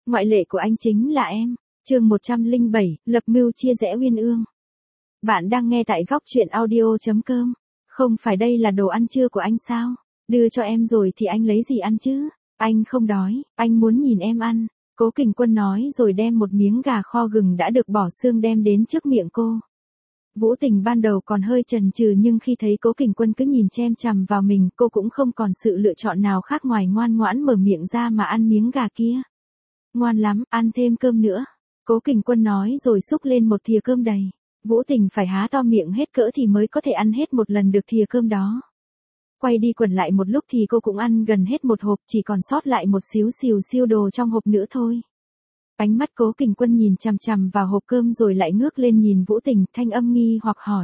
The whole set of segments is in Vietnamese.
Ngoại lệ của anh chính là em. Chương 107, lập mưu chia rẽ uyên ương. Bạn đang nghe tại góc truyện audio.com. Không phải đây là đồ ăn trưa của anh sao? Đưa cho em rồi thì anh lấy gì ăn chứ? Anh không đói, anh muốn nhìn em ăn. Cố Kình Quân nói rồi đem một miếng gà kho gừng đã được bỏ xương đem đến trước miệng cô. Vũ Tình ban đầu còn hơi chần chừ nhưng khi thấy Cố Kình Quân cứ nhìn chem chằm vào mình, cô cũng không còn sự lựa chọn nào khác ngoài ngoan ngoãn mở miệng ra mà ăn miếng gà kia. Ngoan lắm, ăn thêm cơm nữa. Cố Kình Quân nói rồi xúc lên một thìa cơm đầy. Vũ Tình phải há to miệng hết cỡ thì mới có thể ăn hết một lần được thìa cơm đó. Quay đi quẩn lại một lúc thì cô cũng ăn gần hết một hộp, chỉ còn sót lại một xíu siêu đồ trong hộp nữa thôi. Ánh mắt Cố Kình Quân nhìn chằm chằm vào hộp cơm rồi lại ngước lên nhìn Vũ Tình, thanh âm nghi hoặc hỏi.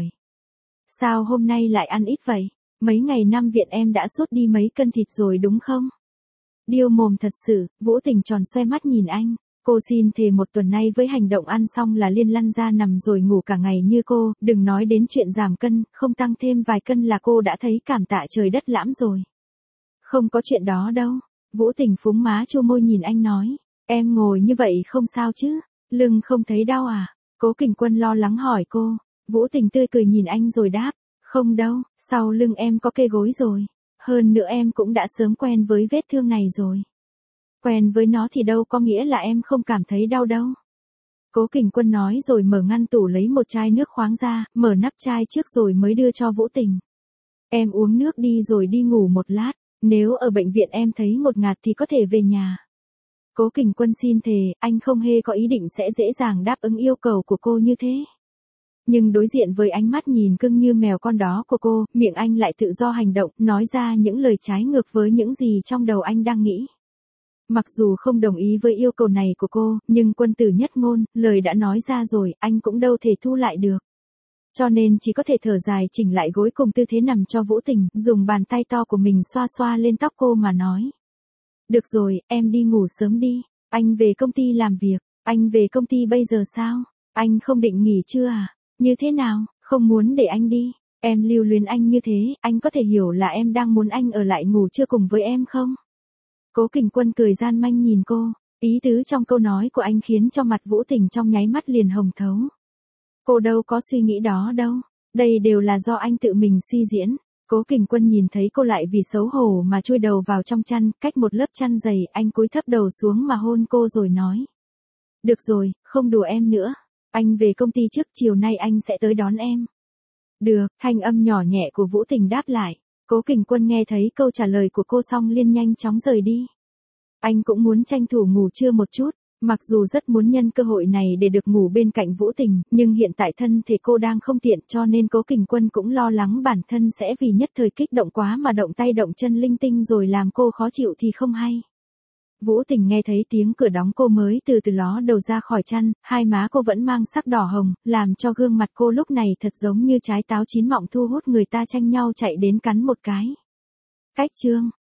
Sao hôm nay lại ăn ít vậy? Mấy ngày năm viện em đã sút đi mấy cân thịt rồi đúng không? Điêu mồm thật sự, Vũ Tình tròn xoe mắt nhìn anh. Cô xin thề một tuần nay với hành động ăn xong là liên lăn ra nằm rồi ngủ cả ngày như cô, đừng nói đến chuyện giảm cân, không tăng thêm vài cân là cô đã thấy cảm tạ trời đất lãm rồi. Không có chuyện đó đâu. Vũ Tình phúng má chu môi nhìn anh nói. Em ngồi như vậy không sao chứ? Lưng không thấy đau à? Cố Kình Quân lo lắng hỏi cô. Vũ Tình tươi cười nhìn anh rồi đáp. Không đâu, sau lưng em có kê gối rồi. Hơn nữa em cũng đã sớm quen với vết thương này rồi. Quen với nó thì đâu có nghĩa là em không cảm thấy đau đâu. Cố Kình Quân nói rồi mở ngăn tủ lấy một chai nước khoáng ra, mở nắp chai trước rồi mới đưa cho Vũ Tình. Em uống nước đi rồi đi ngủ một lát, nếu ở bệnh viện em thấy ngột ngạt thì có thể về nhà. Cố Kình Quân xin thề, anh không hề có ý định sẽ dễ dàng đáp ứng yêu cầu của cô như thế. Nhưng đối diện với ánh mắt nhìn cưng như mèo con đó của cô, miệng anh lại tự do hành động, nói ra những lời trái ngược với những gì trong đầu anh đang nghĩ. Mặc dù không đồng ý với yêu cầu này của cô, nhưng quân tử nhất ngôn, lời đã nói ra rồi, anh cũng đâu thể thu lại được. Cho nên chỉ có thể thở dài chỉnh lại gối cùng tư thế nằm cho Vũ Tình, dùng bàn tay to của mình xoa xoa lên tóc cô mà nói. Được rồi, em đi ngủ sớm đi, anh về công ty làm việc, anh về công ty bây giờ sao? Anh không định nghỉ chưa à? Như thế nào, không muốn để anh đi? Em lưu luyến anh như thế, anh có thể hiểu là em đang muốn anh ở lại ngủ trưa cùng với em không? Cố Kình Quân cười gian manh nhìn cô, ý tứ trong câu nói của anh khiến cho mặt Vũ Tình trong nháy mắt liền hồng thấu. Cô đâu có suy nghĩ đó đâu, đây đều là do anh tự mình suy diễn. Cố Kình Quân nhìn thấy cô lại vì xấu hổ mà chui đầu vào trong chăn, cách một lớp chăn dày, anh cúi thấp đầu xuống mà hôn cô rồi nói. Được rồi, không đùa em nữa, anh về công ty trước, chiều nay anh sẽ tới đón em. Được, thanh âm nhỏ nhẹ của Vũ Tình đáp lại. Cố Kình Quân nghe thấy câu trả lời của cô xong liền nhanh chóng rời đi. Anh cũng muốn tranh thủ ngủ trưa một chút, mặc dù rất muốn nhân cơ hội này để được ngủ bên cạnh Vũ Tình, nhưng hiện tại thân thể cô đang không tiện cho nên Cố Kình Quân cũng lo lắng bản thân sẽ vì nhất thời kích động quá mà động tay động chân linh tinh rồi làm cô khó chịu thì không hay. Vũ Tình nghe thấy tiếng cửa đóng cô mới từ từ ló đầu ra khỏi chăn, hai má cô vẫn mang sắc đỏ hồng, làm cho gương mặt cô lúc này thật giống như trái táo chín mọng thu hút người ta tranh nhau chạy đến cắn một cái. Cách chương